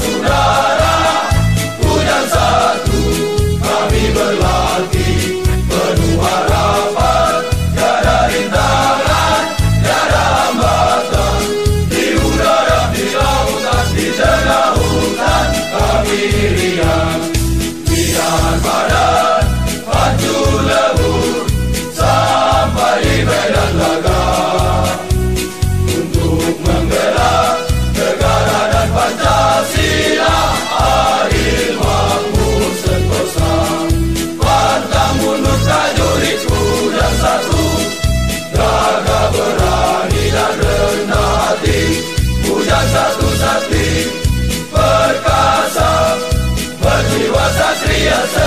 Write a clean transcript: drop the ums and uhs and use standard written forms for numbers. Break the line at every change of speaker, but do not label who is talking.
saudara, hujan satu kami berlatih, penuh harapan, tiada rintangan, tiada hambatan. Di udara, di lautan, di tengah hutan, kami riang. Binaan badan, pacu lebur, sampai di medan laga, untuk membela negara dan Pancasila, adil makmur sentosa. Pantang mundur prajuritku yang satu, gagah berani dan rendah hati, hujan satu sakti, perkasa, berjiwa satria.